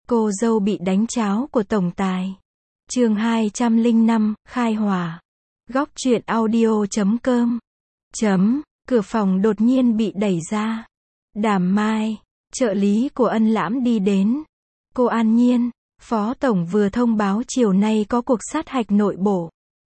Cô dâu bị đánh cháo của tổng tài. Chương 205, khai hỏa. Góc truyện audio.com. Cửa phòng đột nhiên bị đẩy ra. Đàm Mai, trợ lý của Ân Lãm đi đến. Cô An Nhiên, Phó Tổng vừa thông báo chiều nay có cuộc sát hạch nội bộ.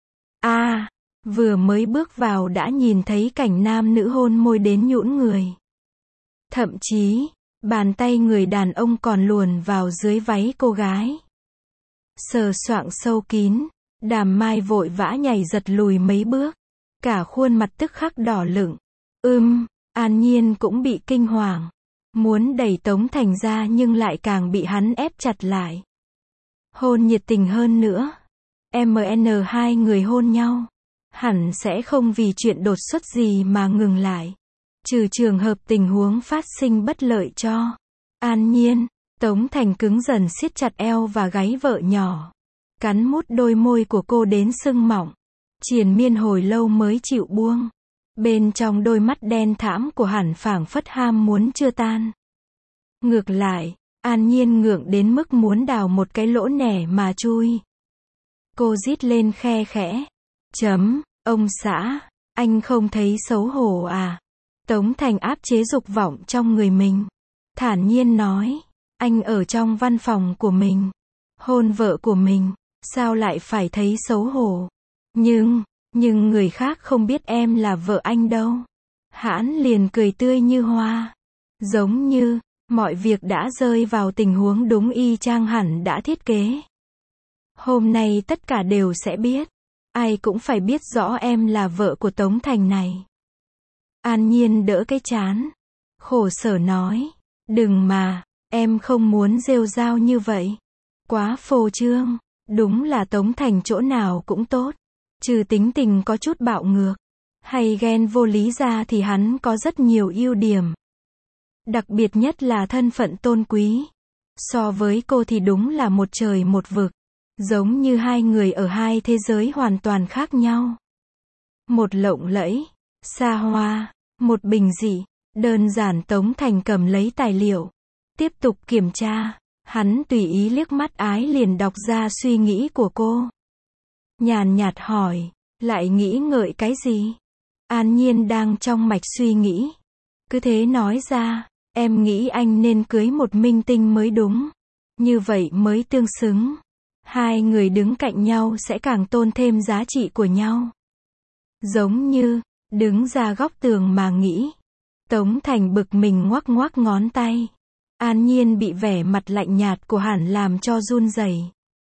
Vừa mới bước vào đã nhìn thấy cảnh nam nữ hôn môi đến nhũn người. Thậm chí, bàn tay người đàn ông còn luồn vào dưới váy cô gái. Sờ soạng sâu kín, Đàm Mai vội vã nhảy giật lùi mấy bước. Cả khuôn mặt tức khắc đỏ lựng. An Nhiên cũng bị kinh hoàng. Muốn đẩy Tống Thành ra nhưng lại càng bị hắn ép chặt lại. Hôn nhiệt tình hơn nữa. hai người hôn nhau. Hẳn sẽ không vì chuyện đột xuất gì mà ngừng lại. Trừ trường hợp tình huống phát sinh bất lợi cho An Nhiên. Tống Thành cứng dần siết chặt eo và gáy vợ nhỏ. Cắn mút đôi môi của cô đến sưng mọng. Triền miên hồi lâu mới chịu buông. Bên trong đôi mắt đen thẫm của hắn phảng phất ham muốn chưa tan. Ngược lại, An Nhiên ngượng đến mức muốn đào một cái lỗ nẻ mà chui. Cô rít lên khe khẽ. Ông xã, anh không thấy xấu hổ à? Tống Thành áp chế dục vọng trong người mình. Thản nhiên nói, anh ở trong văn phòng của mình. Hôn vợ của mình, sao lại phải thấy xấu hổ? Nhưng người khác không biết em là vợ anh đâu. Hãn liền cười tươi như hoa. Giống như, mọi việc đã rơi vào tình huống đúng y chang hẳn đã thiết kế. Hôm nay tất cả đều sẽ biết. Ai cũng phải biết rõ em là vợ của Tống Thành này. An Nhiên đỡ cái trán. Khổ sở nói. Đừng mà, em không muốn rêu rao như vậy. Quá phô trương. Đúng là Tống Thành chỗ nào cũng tốt. Trừ tính tình có chút bạo ngược. Hay ghen vô lý ra thì hắn có rất nhiều ưu điểm. Đặc biệt nhất là thân phận tôn quý. So với cô thì đúng là một trời một vực. Giống như hai người ở hai thế giới hoàn toàn khác nhau. Một lộng lẫy, xa hoa, một bình dị, đơn giản. Tống Thành cầm lấy tài liệu. Tiếp tục kiểm tra. Hắn tùy ý liếc mắt ái liền đọc ra suy nghĩ của cô. Nhàn nhạt hỏi, lại nghĩ ngợi cái gì? An Nhiên đang trong mạch suy nghĩ. Cứ thế nói ra, em nghĩ anh nên cưới một minh tinh mới đúng. Như vậy mới tương xứng. Hai người đứng cạnh nhau sẽ càng tôn thêm giá trị của nhau. Giống như, đứng ra góc tường mà nghĩ. Tống Thành bực mình ngoắc ngoắc ngón tay. An Nhiên bị vẻ mặt lạnh nhạt của hắn làm cho run rẩy.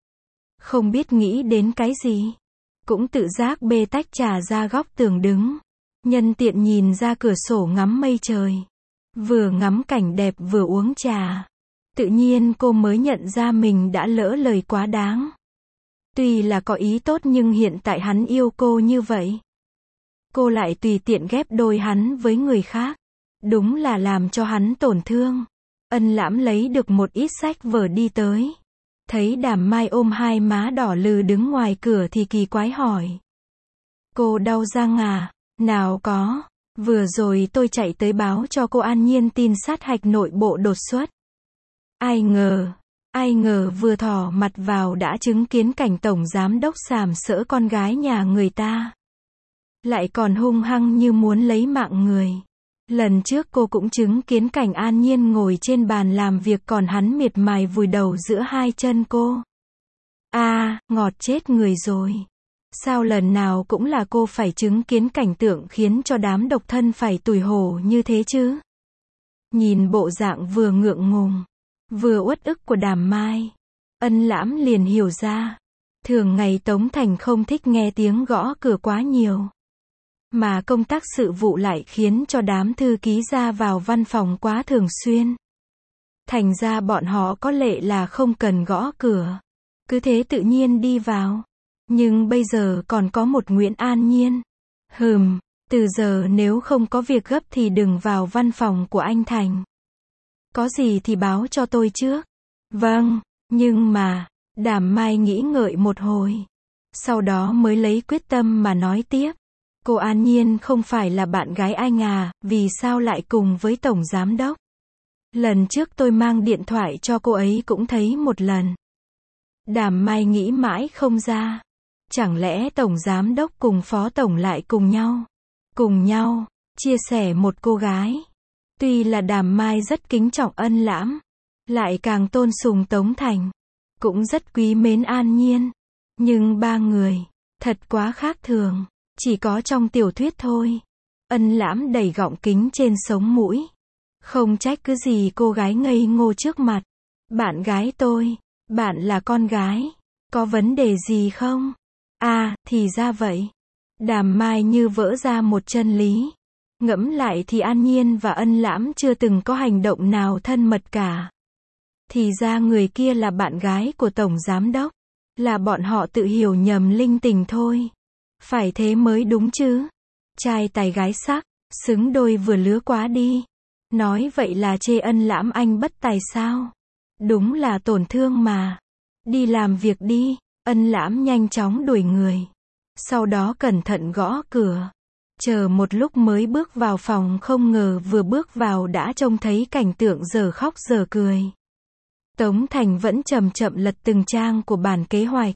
Không biết nghĩ đến cái gì. Cũng tự giác bê tách trà ra góc tường đứng. Nhân tiện nhìn ra cửa sổ ngắm mây trời. Vừa ngắm cảnh đẹp vừa uống trà. Tự nhiên cô mới nhận ra mình đã lỡ lời quá đáng. Tuy là có ý tốt nhưng hiện tại hắn yêu cô như vậy. Cô lại tùy tiện ghép đôi hắn với người khác. Đúng là làm cho hắn tổn thương. Ân Lãm lấy được một ít sách vở đi tới. Thấy Đàm Mai ôm hai má đỏ lừ đứng ngoài cửa thì kỳ quái hỏi. Cô đau răng à? Nào có. Vừa rồi tôi chạy tới báo cho cô An Nhiên tin sát hạch nội bộ đột xuất. Ai ngờ vừa thò mặt vào đã chứng kiến cảnh tổng giám đốc sàm sỡ con gái nhà người ta. Lại còn hung hăng như muốn lấy mạng người. Lần trước cô cũng chứng kiến cảnh An Nhiên ngồi trên bàn làm việc còn hắn miệt mài vùi đầu giữa hai chân cô. Ngọt chết người rồi. Sao lần nào cũng là cô phải chứng kiến cảnh tượng khiến cho đám độc thân phải tủi hổ như thế chứ? Nhìn bộ dạng vừa ngượng ngùng, vừa uất ức của Đàm Mai. Ân Lãm liền hiểu ra. Thường ngày Tống Thành không thích nghe tiếng gõ cửa quá nhiều. Mà công tác sự vụ lại khiến cho đám thư ký ra vào văn phòng quá thường xuyên. Thành ra bọn họ có lệ là không cần gõ cửa. Cứ thế tự nhiên đi vào. Nhưng bây giờ còn có một Nguyễn An Nhiên. Từ giờ nếu không có việc gấp thì đừng vào văn phòng của anh Thành. Có gì thì báo cho tôi trước. Vâng, nhưng mà, Đàm Mai nghĩ ngợi một hồi. Sau đó mới lấy quyết tâm mà nói tiếp. Cô An Nhiên không phải là bạn gái anh à, vì sao lại cùng với tổng giám đốc? Lần trước tôi mang điện thoại cho cô ấy cũng thấy một lần. Đàm Mai nghĩ mãi không ra. Chẳng lẽ tổng giám đốc cùng phó tổng lại cùng nhau, chia sẻ một cô gái. Tuy là Đàm Mai rất kính trọng Ân Lãm, lại càng tôn sùng Tống Thành, cũng rất quý mến An Nhiên. Nhưng ba người, thật quá khác thường, chỉ có trong tiểu thuyết thôi. Ân Lãm đẩy gọng kính trên sống mũi. Không trách cứ gì cô gái ngây ngô trước mặt. Bạn gái tôi, bạn là con gái, có vấn đề gì không? À, thì ra vậy. Đàm Mai như vỡ ra một chân lý. Ngẫm lại thì An Nhiên và Ân Lãm chưa từng có hành động nào thân mật cả. Thì ra người kia là bạn gái của tổng giám đốc. Là bọn họ tự hiểu nhầm linh tình thôi. Phải thế mới đúng chứ. Trai tài gái sắc, xứng đôi vừa lứa quá đi. Nói vậy là chê Ân Lãm anh bất tài sao? Đúng là tổn thương mà. Đi làm việc đi. Ân Lãm nhanh chóng đuổi người. Sau đó cẩn thận gõ cửa. Chờ một lúc mới bước vào phòng, không ngờ vừa bước vào đã trông thấy cảnh tượng dở khóc dở cười. Tống Thành vẫn chậm chậm lật từng trang của bản kế hoạch.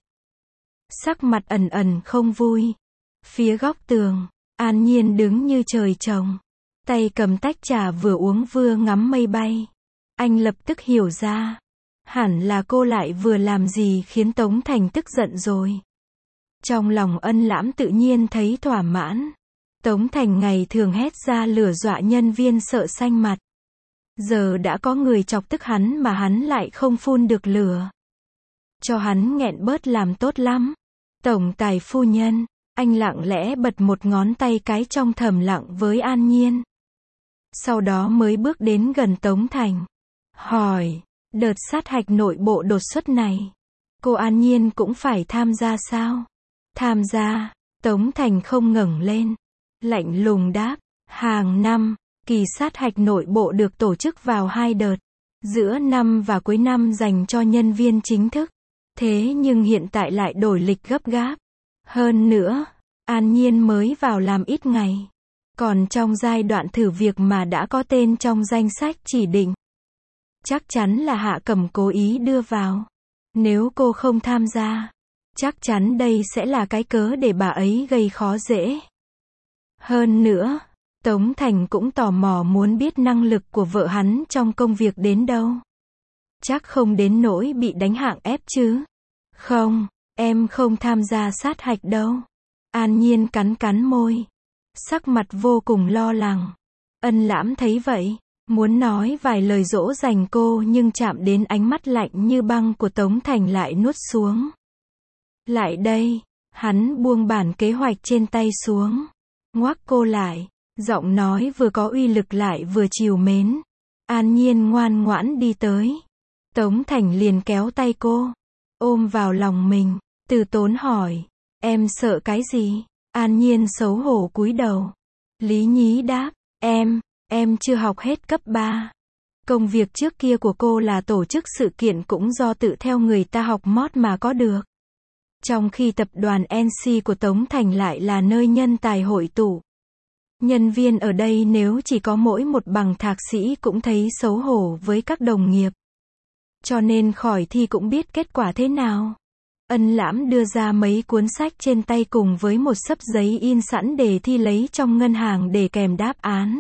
Sắc mặt ẩn ẩn không vui. Phía góc tường, An Nhiên đứng như trời trồng. Tay cầm tách trà vừa uống vừa ngắm mây bay. Anh lập tức hiểu ra. Hẳn là cô lại vừa làm gì khiến Tống Thành tức giận rồi. Trong lòng Ân Lãm tự nhiên thấy thỏa mãn. Tống Thành ngày thường hét ra lửa dọa nhân viên sợ xanh mặt. Giờ đã có người chọc tức hắn mà hắn lại không phun được lửa. Cho hắn nghẹn bớt làm tốt lắm. Tổng tài phu nhân, anh lặng lẽ bật một ngón tay cái trong thầm lặng với An Nhiên. Sau đó mới bước đến gần Tống Thành. Hỏi, đợt sát hạch nội bộ đột xuất này, cô An Nhiên cũng phải tham gia sao? Tham gia, Tống Thành không ngẩng lên. Lạnh lùng đáp, hàng năm, kỳ sát hạch nội bộ được tổ chức vào 2 đợt. Giữa năm và cuối năm dành cho nhân viên chính thức. Thế nhưng hiện tại lại đổi lịch gấp gáp. Hơn nữa, An Nhiên mới vào làm ít ngày. Còn trong giai đoạn thử việc mà đã có tên trong danh sách chỉ định. Chắc chắn là Hạ Cẩm cố ý đưa vào. Nếu cô không tham gia, chắc chắn đây sẽ là cái cớ để bà ấy gây khó dễ. Hơn nữa, Tống Thành cũng tò mò muốn biết năng lực của vợ hắn trong công việc đến đâu. Chắc không đến nỗi bị đánh hạng ép chứ. Không, em không tham gia sát hạch đâu. An Nhiên cắn cắn môi. Sắc mặt vô cùng lo lắng. Ân Lãm thấy vậy, muốn nói vài lời dỗ dành cô nhưng chạm đến ánh mắt lạnh như băng của Tống Thành lại nuốt xuống. Lại đây, hắn buông bản kế hoạch trên tay xuống. Ngoắc cô lại, giọng nói vừa có uy lực lại vừa trìu mến. An Nhiên ngoan ngoãn đi tới. Tống Thành liền kéo tay cô, ôm vào lòng mình, từ tốn hỏi, em sợ cái gì? An Nhiên xấu hổ cúi đầu. Lý nhí đáp, em chưa học hết cấp 3. Công việc trước kia của cô là tổ chức sự kiện cũng do tự theo người ta học mót mà có được. Trong khi tập đoàn NC của Tống Thành lại là nơi nhân tài hội tụ. Nhân viên ở đây nếu chỉ có mỗi một bằng thạc sĩ cũng thấy xấu hổ với các đồng nghiệp. Cho nên khỏi thi cũng biết kết quả thế nào. Ân Lãm đưa ra mấy cuốn sách trên tay cùng với một xấp giấy in sẵn đề thi lấy trong ngân hàng để kèm đáp án.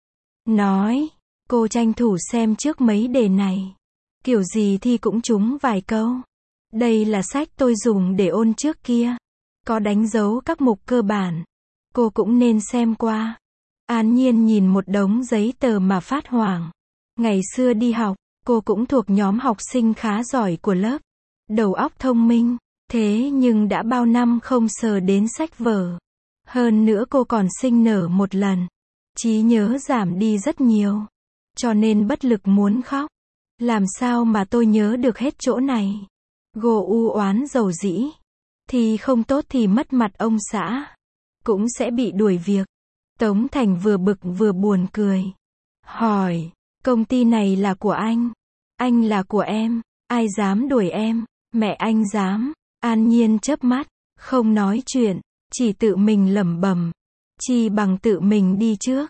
Nói, cô tranh thủ xem trước mấy đề này. Kiểu gì thi cũng trúng vài câu. Đây là sách tôi dùng để ôn trước kia. Có đánh dấu các mục cơ bản. Cô cũng nên xem qua. An Nhiên nhìn một đống giấy tờ mà phát hoảng. Ngày xưa đi học, cô cũng thuộc nhóm học sinh khá giỏi của lớp. Đầu óc thông minh. Thế nhưng đã bao năm không sờ đến sách vở. Hơn nữa cô còn sinh nở một lần. Trí nhớ giảm đi rất nhiều. Cho nên bất lực muốn khóc. Làm sao mà tôi nhớ được hết chỗ này? Cô u oán dầu dĩ. Thì không tốt thì mất mặt ông xã. Cũng sẽ bị đuổi việc. Tống Thành vừa bực vừa buồn cười. Hỏi, công ty này là của anh là của em. Ai dám đuổi em? Mẹ anh dám. An Nhiên chớp mắt, không nói chuyện, chỉ tự mình lẩm bẩm. Chi bằng tự mình đi trước.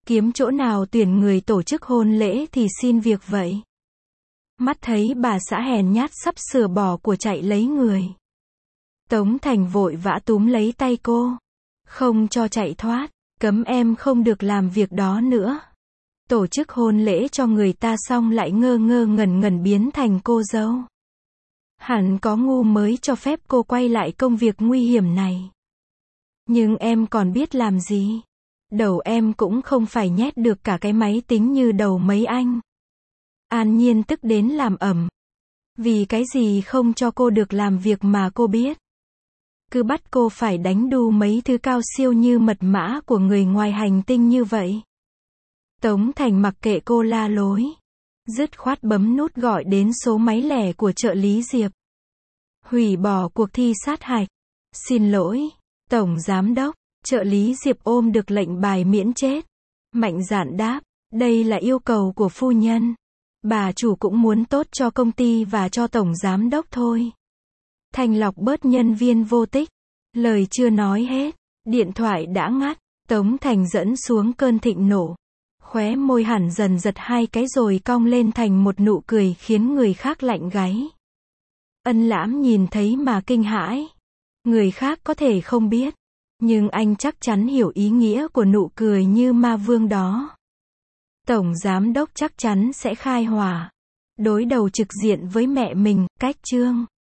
Kiếm chỗ nào tuyển người tổ chức hôn lễ thì xin việc vậy. Mắt thấy bà xã hèn nhát sắp sửa bỏ của chạy lấy người. Tống Thành vội vã túm lấy tay cô. Không cho chạy thoát. Cấm em không được làm việc đó nữa. Tổ chức hôn lễ cho người ta xong lại ngơ ngơ ngẩn ngẩn biến thành cô dâu. Hẳn có ngu mới cho phép cô quay lại công việc nguy hiểm này. Nhưng em còn biết làm gì? Đầu em cũng không phải nhét được cả cái máy tính như đầu mấy anh. An Nhiên tức đến làm ẩm. Vì cái gì không cho cô được làm việc mà cô biết? Cứ bắt cô phải đánh đu mấy thứ cao siêu như mật mã của người ngoài hành tinh như vậy. Tống Thành mặc kệ cô la lối. Dứt khoát bấm nút gọi đến số máy lẻ của trợ lý Diệp. Hủy bỏ cuộc thi sát hạch. Xin lỗi, Tổng Giám đốc. Trợ lý Diệp ôm được lệnh bài miễn chết. Mạnh dạn đáp, đây là yêu cầu của phu nhân. Bà chủ cũng muốn tốt cho công ty và cho Tổng Giám đốc thôi. Thanh lọc bớt nhân viên vô tích. Lời chưa nói hết, điện thoại đã ngắt. Tống Thành dẫn xuống cơn thịnh nộ. Khóe môi hẳn dần giật hai cái rồi cong lên thành một nụ cười khiến người khác lạnh gáy. Ân Lãm nhìn thấy mà kinh hãi. Người khác có thể không biết, nhưng anh chắc chắn hiểu ý nghĩa của nụ cười như ma vương đó. Tổng Giám đốc chắc chắn sẽ khai hỏa. Đối đầu trực diện với mẹ mình, cách Trương.